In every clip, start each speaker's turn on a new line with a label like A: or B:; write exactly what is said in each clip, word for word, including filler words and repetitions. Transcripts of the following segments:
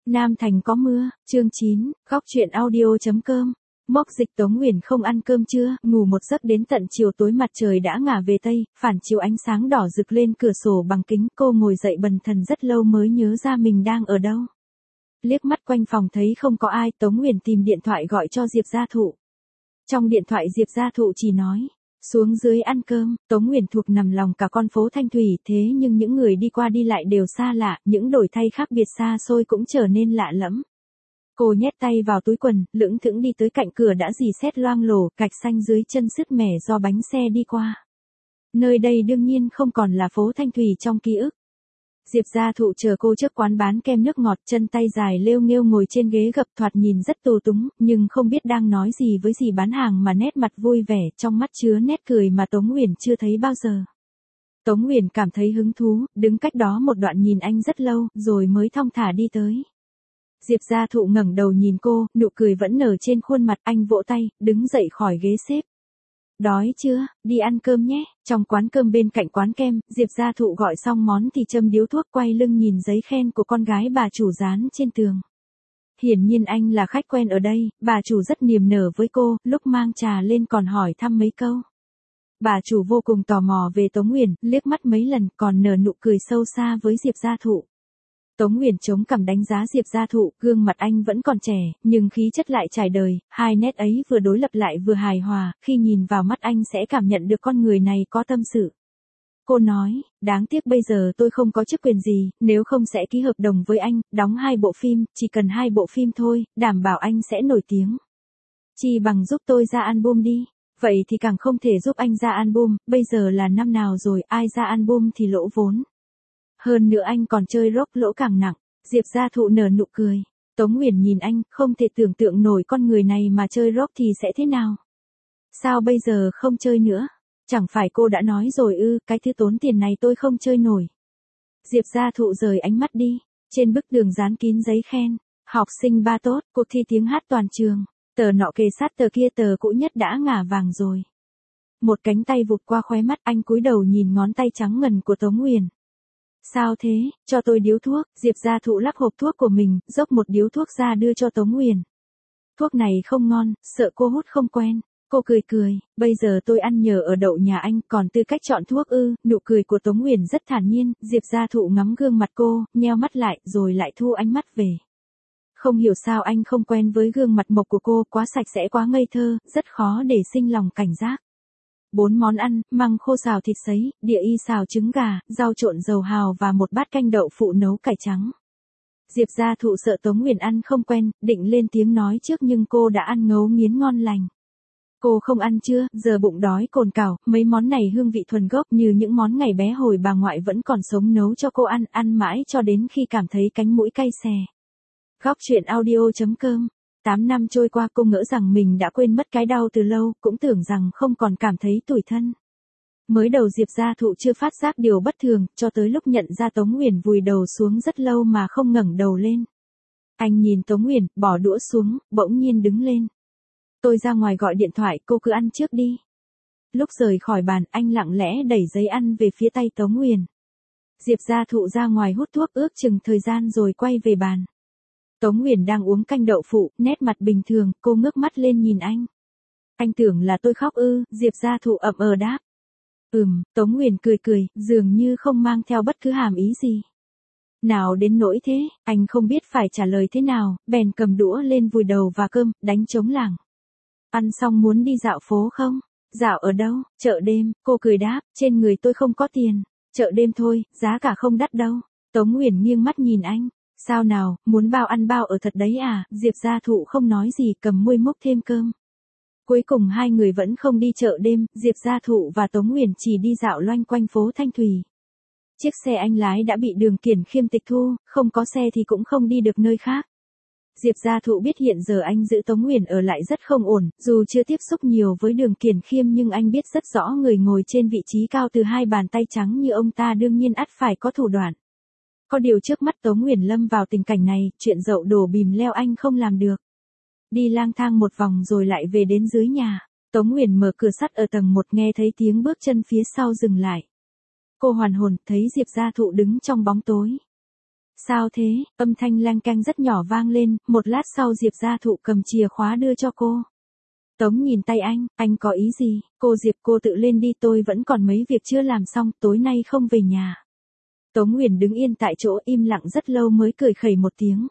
A: Nam Thành có mưa, chương chín, góc truyện audio.com. Mốc Dịch Tống Uyển không ăn cơm trưa, ngủ một giấc đến tận chiều tối mặt trời đã ngả về tây, phản chiếu ánh sáng đỏ rực lên cửa sổ bằng kính, cô ngồi dậy bần thần rất lâu mới nhớ ra mình đang ở đâu. Liếc mắt quanh phòng thấy không có ai, Tống Uyển tìm điện thoại gọi cho Diệp Gia Thụ. Trong điện thoại Diệp Gia Thụ chỉ nói, xuống dưới ăn cơm. Tống Uyển thuộc nằm lòng cả con phố Thanh Thủy, thế nhưng những người đi qua đi lại đều xa lạ, những đổi thay khác biệt xa xôi cũng trở nên lạ lẫm. Cô nhét tay vào túi quần, lững thững đi tới cạnh cửa đã rỉ sét loang lổ, gạch xanh dưới chân sứt mẻ do bánh xe đi qua. Nơi đây đương nhiên không còn là phố Thanh Thủy trong ký ức. Diệp Gia Thụ chờ cô trước quán bán kem nước ngọt, chân tay dài lêu nghêu ngồi trên ghế gập, thoạt nhìn rất tù túng, nhưng không biết đang nói gì với dì bán hàng mà nét mặt vui vẻ, trong mắt chứa nét cười mà Tống Uyển chưa thấy bao giờ. Tống Uyển cảm thấy hứng thú, đứng cách đó một đoạn nhìn anh rất lâu, rồi mới thong thả đi tới. Diệp Gia Thụ ngẩng đầu nhìn cô, nụ cười vẫn nở trên khuôn mặt, anh vỗ tay, đứng dậy khỏi ghế xếp. Đói chưa, đi ăn cơm nhé. Trong quán cơm bên cạnh quán kem, Diệp Gia Thụ gọi xong món thì châm điếu thuốc, quay lưng nhìn giấy khen của con gái bà chủ dán trên tường. Hiển nhiên anh là khách quen ở đây, bà chủ rất niềm nở với cô, lúc mang trà lên còn hỏi thăm mấy câu. Bà chủ vô cùng tò mò về Tống Uyển, liếc mắt mấy lần còn nở nụ cười sâu xa với Diệp Gia Thụ. Tống Uyển chống cằm đánh giá Diệp Gia Thụ, gương mặt anh vẫn còn trẻ, nhưng khí chất lại trải đời, hai nét ấy vừa đối lập lại vừa hài hòa, khi nhìn vào mắt anh sẽ cảm nhận được con người này có tâm sự. Cô nói, đáng tiếc bây giờ tôi không có chức quyền gì, nếu không sẽ ký hợp đồng với anh, đóng hai bộ phim, chỉ cần hai bộ phim thôi, đảm bảo anh sẽ nổi tiếng. Chi bằng giúp tôi ra album đi. Vậy thì càng không thể giúp anh ra album, bây giờ là năm nào rồi, ai ra album thì lỗ vốn. Hơn nữa anh còn chơi rock, lỗ càng nặng. Diệp Gia Thụ nở nụ cười. Tống Uyển nhìn anh, không thể tưởng tượng nổi con người này mà chơi rock thì sẽ thế nào. Sao bây giờ không chơi nữa? Chẳng phải cô đã nói rồi ư, cái thứ tốn tiền này tôi không chơi nổi. Diệp Gia Thụ rời ánh mắt đi. Trên bức tường dán kín giấy khen. Học sinh ba tốt, cuộc thi tiếng hát toàn trường. Tờ nọ kề sát tờ kia, tờ cũ nhất đã ngả vàng rồi. Một cánh tay vụt qua khóe mắt, anh cúi đầu nhìn ngón tay trắng ngần của Tống Uyển. Sao thế, cho tôi điếu thuốc. Diệp Gia Thụ lắc hộp thuốc của mình, dốc một điếu thuốc ra đưa cho Tống Uyển. Thuốc này không ngon, sợ cô hút không quen. Cô cười cười, bây giờ tôi ăn nhờ ở đậu nhà anh, còn tư cách chọn thuốc ư. Nụ cười của Tống Uyển rất thản nhiên, Diệp Gia Thụ ngắm gương mặt cô, nheo mắt lại, rồi lại thu ánh mắt về. Không hiểu sao anh không quen với gương mặt mộc của cô, quá sạch sẽ quá ngây thơ, rất khó để sinh lòng cảnh giác. Bốn món ăn, măng khô xào thịt sấy, địa y xào trứng gà, rau trộn dầu hào và một bát canh đậu phụ nấu cải trắng. Diệp Gia Thụ sợ Tống Uyển ăn không quen, định lên tiếng nói trước nhưng cô đã ăn ngấu nghiến ngon lành. Cô không ăn chưa, giờ bụng đói cồn cào, mấy món này hương vị thuần gốc như những món ngày bé hồi bà ngoại vẫn còn sống nấu cho cô ăn, ăn mãi cho đến khi cảm thấy cánh mũi cay xè. Góc truyện audio.com. Tám năm trôi qua cô ngỡ rằng mình đã quên mất cái đau từ lâu, cũng tưởng rằng không còn cảm thấy tủi thân. Mới đầu Diệp Gia Thụ chưa phát giác điều bất thường, cho tới lúc nhận ra Tống Uyển vùi đầu xuống rất lâu mà không ngẩng đầu lên. Anh nhìn Tống Uyển, bỏ đũa xuống, bỗng nhiên đứng lên. Tôi ra ngoài gọi điện thoại, cô cứ ăn trước đi. Lúc rời khỏi bàn, anh lặng lẽ đẩy giấy ăn về phía tay Tống Uyển. Diệp Gia Thụ ra ngoài hút thuốc ước chừng thời gian rồi quay về bàn. Tống Uyển đang uống canh đậu phụ, nét mặt bình thường, cô ngước mắt lên nhìn anh. Anh tưởng là tôi khóc ư? Diệp Gia Thụ ậm ờ đáp. Ừm, Tống Uyển cười cười, dường như không mang theo bất cứ hàm ý gì. Nào đến nỗi thế, anh không biết phải trả lời thế nào, bèn cầm đũa lên vùi đầu và cơm, đánh trống lảng. Ăn xong muốn đi dạo phố không? Dạo ở đâu? Chợ đêm, cô cười đáp, trên người tôi không có tiền. Chợ đêm thôi, giá cả không đắt đâu. Tống Uyển nghiêng mắt nhìn anh. Sao nào, muốn bao ăn bao ở thật đấy à? Diệp Gia Thụ không nói gì, cầm muôi múc thêm cơm. Cuối cùng hai người vẫn không đi chợ đêm, Diệp Gia Thụ và Tống Uyển chỉ đi dạo loanh quanh phố Thanh Thủy. Chiếc xe anh lái đã bị Đường Kiển Khiêm tịch thu, không có xe thì cũng không đi được nơi khác. Diệp Gia Thụ biết hiện giờ anh giữ Tống Uyển ở lại rất không ổn, dù chưa tiếp xúc nhiều với Đường Kiển Khiêm nhưng anh biết rất rõ người ngồi trên vị trí cao từ hai bàn tay trắng như ông ta đương nhiên ắt phải có thủ đoạn. Có điều trước mắt Tống Uyển lâm vào tình cảnh này, chuyện dậu đổ bìm leo anh không làm được. Đi lang thang một vòng rồi lại về đến dưới nhà. Tống Uyển mở cửa sắt ở tầng một, nghe thấy tiếng bước chân phía sau dừng lại. Cô hoàn hồn, thấy Diệp Gia Thụ đứng trong bóng tối. Sao thế, âm thanh leng keng rất nhỏ vang lên, một lát sau Diệp Gia Thụ cầm chìa khóa đưa cho cô. Tống nhìn tay anh, anh có ý gì, cô Diệp cô tự lên đi tôi vẫn còn mấy việc chưa làm xong, tối nay không về nhà. Tống Nguyền đứng yên tại chỗ im lặng rất lâu mới cười khẩy một tiếng.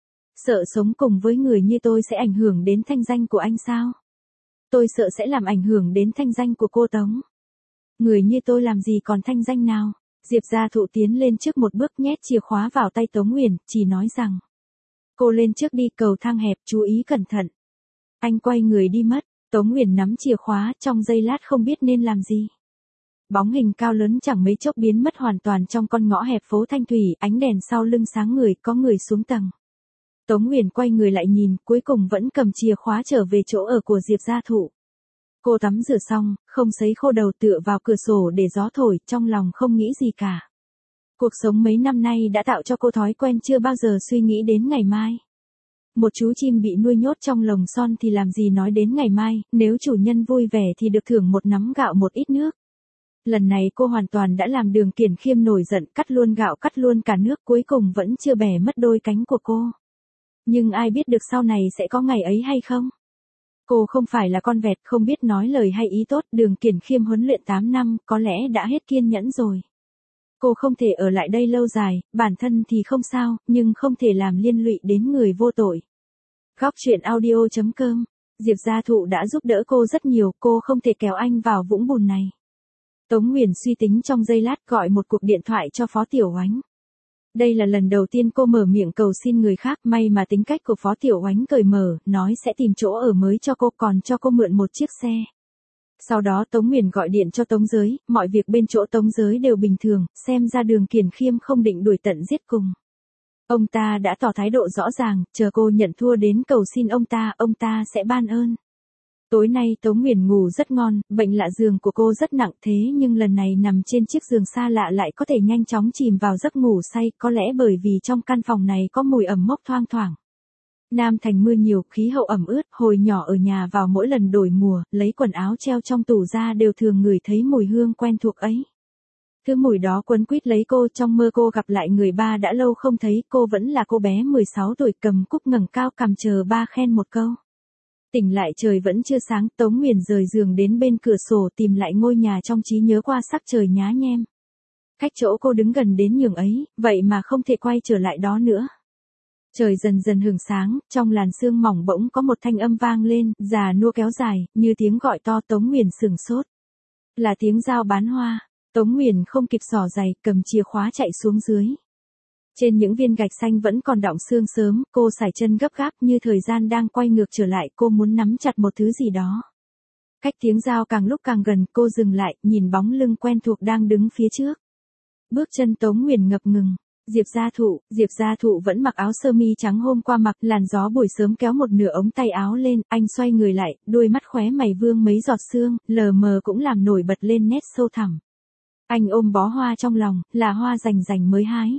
A: Sợ sống cùng với người như tôi sẽ ảnh hưởng đến thanh danh của anh sao? Tôi sợ sẽ làm ảnh hưởng đến thanh danh của cô Tống. Người như tôi làm gì còn thanh danh nào? Diệp Gia Thụ tiến lên trước một bước nhét chìa khóa vào tay Tống Nguyền, chỉ nói rằng. Cô lên trước đi, cầu thang hẹp, chú ý cẩn thận. Anh quay người đi mất, Tống Nguyền nắm chìa khóa trong giây lát không biết nên làm gì. Bóng hình cao lớn chẳng mấy chốc biến mất hoàn toàn trong con ngõ hẹp phố Thanh Thủy, ánh đèn sau lưng sáng người, có người xuống tầng. Tống Nguyền quay người lại nhìn, cuối cùng vẫn cầm chìa khóa trở về chỗ ở của Diệp Gia Thụ. Cô tắm rửa xong, không sấy khô đầu tựa vào cửa sổ để gió thổi, trong lòng không nghĩ gì cả. Cuộc sống mấy năm nay đã tạo cho cô thói quen chưa bao giờ suy nghĩ đến ngày mai. Một chú chim bị nuôi nhốt trong lồng son thì làm gì nói đến ngày mai, nếu chủ nhân vui vẻ thì được thưởng một nắm gạo một ít nước. Lần này cô hoàn toàn đã làm Đường Kiển Khiêm nổi giận, cắt luôn gạo cắt luôn cả nước, cuối cùng vẫn chưa bẻ mất đôi cánh của cô. Nhưng ai biết được sau này sẽ có ngày ấy hay không? Cô không phải là con vẹt không biết nói lời hay ý tốt, Đường Kiển Khiêm huấn luyện tám năm, có lẽ đã hết kiên nhẫn rồi. Cô không thể ở lại đây lâu dài, bản thân thì không sao, nhưng không thể làm liên lụy đến người vô tội. Góc truyện audio chấm com, Diệp Gia Thụ đã giúp đỡ cô rất nhiều, cô không thể kéo anh vào vũng bùn này. Tống Nguyền suy tính trong giây lát gọi một cuộc điện thoại cho Phó Tiểu Oánh. Đây là lần đầu tiên cô mở miệng cầu xin người khác, may mà tính cách của Phó Tiểu Oánh cởi mở, nói sẽ tìm chỗ ở mới cho cô, còn cho cô mượn một chiếc xe. Sau đó Tống Nguyền gọi điện cho Tống Giới, mọi việc bên chỗ Tống Giới đều bình thường, xem ra Đường Kiển Khiêm không định đuổi tận giết cùng. Ông ta đã tỏ thái độ rõ ràng, chờ cô nhận thua đến cầu xin ông ta, ông ta sẽ ban ơn. Tối nay Tống Nguyền ngủ rất ngon, bệnh lạ giường của cô rất nặng thế nhưng lần này nằm trên chiếc giường xa lạ lại có thể nhanh chóng chìm vào giấc ngủ say, có lẽ bởi vì trong căn phòng này có mùi ẩm mốc thoang thoảng. Nam Thành mưa nhiều, khí hậu ẩm ướt, hồi nhỏ ở nhà vào mỗi lần đổi mùa, lấy quần áo treo trong tủ ra đều thường ngửi thấy mùi hương quen thuộc ấy. Thứ mùi đó quấn quýt lấy cô, trong mơ cô gặp lại người ba đã lâu không thấy, cô vẫn là cô bé mười sáu tuổi cầm cúp ngẩng cao cằm chờ ba khen một câu. Tỉnh lại trời vẫn chưa sáng, Tống Nguyền rời giường đến bên cửa sổ tìm lại ngôi nhà trong trí nhớ qua sắc trời nhá nhem. Cách chỗ cô đứng gần đến nhường ấy, vậy mà không thể quay trở lại đó nữa. Trời dần dần hửng sáng, trong làn sương mỏng bỗng có một thanh âm vang lên, già nua kéo dài, như tiếng gọi to. Tống Nguyền sửng sốt. Là tiếng dao bán hoa. Tống Nguyền không kịp xỏ giày, cầm chìa khóa chạy xuống dưới. Trên những viên gạch xanh vẫn còn đọng sương sớm, cô sải chân gấp gáp như thời gian đang quay ngược trở lại, cô muốn nắm chặt một thứ gì đó. Cách tiếng dao càng lúc càng gần, cô dừng lại, nhìn bóng lưng quen thuộc đang đứng phía trước. Bước chân Tống Nguyền ngập ngừng. Diệp Gia Thụ, Diệp Gia Thụ vẫn mặc áo sơ mi trắng hôm qua mặc, làn gió buổi sớm kéo một nửa ống tay áo lên, anh xoay người lại, đôi mắt khóe mày vương mấy giọt sương, lờ mờ cũng làm nổi bật lên nét sâu thẳm. Anh ôm bó hoa trong lòng, là hoa rành rành mới hái.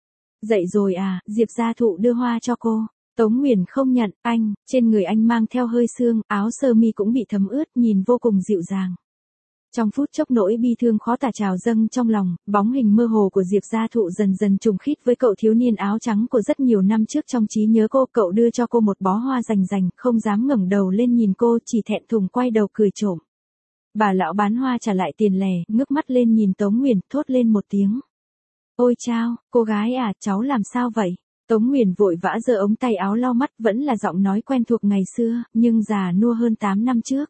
A: Dậy rồi à, Diệp Gia Thụ đưa hoa cho cô. Tống Nguyền không nhận, anh, trên người anh mang theo hơi sương, áo sơ mi cũng bị thấm ướt, nhìn vô cùng dịu dàng. Trong phút chốc nỗi bi thương khó tả trào dâng trong lòng, bóng hình mơ hồ của Diệp Gia Thụ dần dần trùng khít với cậu thiếu niên áo trắng của rất nhiều năm trước trong trí nhớ cô. Cậu đưa cho cô một bó hoa rành rành, không dám ngẩng đầu lên nhìn cô, chỉ thẹn thùng quay đầu cười trộm. Bà lão bán hoa trả lại tiền lẻ, ngước mắt lên nhìn Tống Nguyền, thốt lên một tiếng. Ôi chao, cô gái à, cháu làm sao vậy? Tống Nguyền vội vã giơ ống tay áo lau mắt, vẫn là giọng nói quen thuộc ngày xưa, nhưng già nua hơn tám năm trước.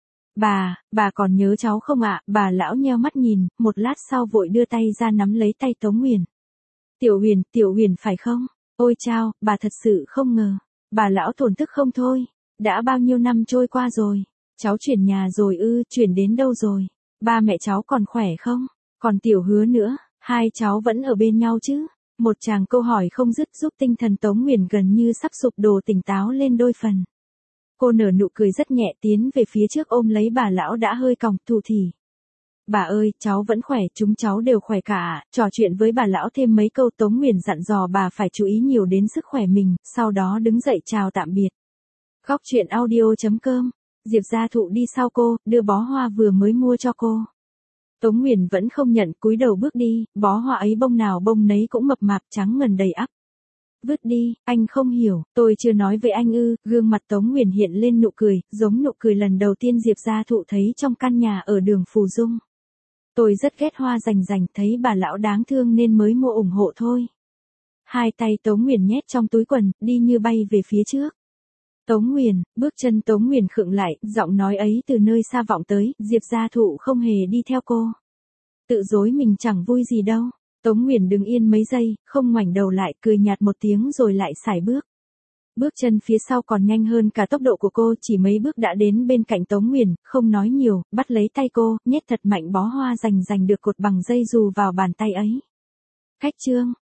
A: Bà, bà còn nhớ cháu không ạ? Bà lão nheo mắt nhìn, một lát sau vội đưa tay ra nắm lấy tay Tống Nguyền. Tiểu Huyền, Tiểu Huyền phải không? Ôi chao, bà thật sự không ngờ. Bà lão thổn thức không thôi. Đã bao nhiêu năm trôi qua rồi? Cháu chuyển nhà rồi ư, chuyển đến đâu rồi? Ba mẹ cháu còn khỏe không? Còn Tiểu Hứa nữa, hai cháu vẫn ở bên nhau chứ? Một chàng câu hỏi không dứt giúp tinh thần Tống Nguyền gần như sắp sụp đổ tỉnh táo lên đôi phần. Cô nở nụ cười rất nhẹ tiến về phía trước ôm lấy bà lão đã hơi còng, thủ thỉ. Bà ơi, cháu vẫn khỏe, chúng cháu đều khỏe cả. Trò chuyện với bà lão thêm mấy câu, Tống Nguyền dặn dò bà phải chú ý nhiều đến sức khỏe mình, sau đó đứng dậy chào tạm biệt. Góc truyện audio chấm com, Diệp Gia Thụ đi sau cô, đưa bó hoa vừa mới mua cho cô. Tống Nguyền vẫn không nhận, cúi đầu bước đi, bó hoa ấy bông nào bông nấy cũng mập mạp trắng ngần đầy ắp. Vứt đi, anh không hiểu, tôi chưa nói với anh ư, gương mặt Tống Nguyền hiện lên nụ cười, giống nụ cười lần đầu tiên Diệp Gia Thụ thấy trong căn nhà ở đường Phù Dung. Tôi rất ghét hoa rành rành, thấy bà lão đáng thương nên mới mua ủng hộ thôi. Hai tay Tống Nguyền nhét trong túi quần, đi như bay về phía trước. Tống Nguyền, bước chân Tống Nguyền khựng lại, giọng nói ấy từ nơi xa vọng tới, Diệp Gia Thụ không hề đi theo cô. Tự dối mình chẳng vui gì đâu. Tống Nguyền đứng yên mấy giây, không ngoảnh đầu lại, cười nhạt một tiếng rồi lại sải bước. Bước chân phía sau còn nhanh hơn cả tốc độ của cô, chỉ mấy bước đã đến bên cạnh Tống Nguyền, không nói nhiều, bắt lấy tay cô, nhét thật mạnh bó hoa rành rành được cột bằng dây dù vào bàn tay ấy. Khách Trương,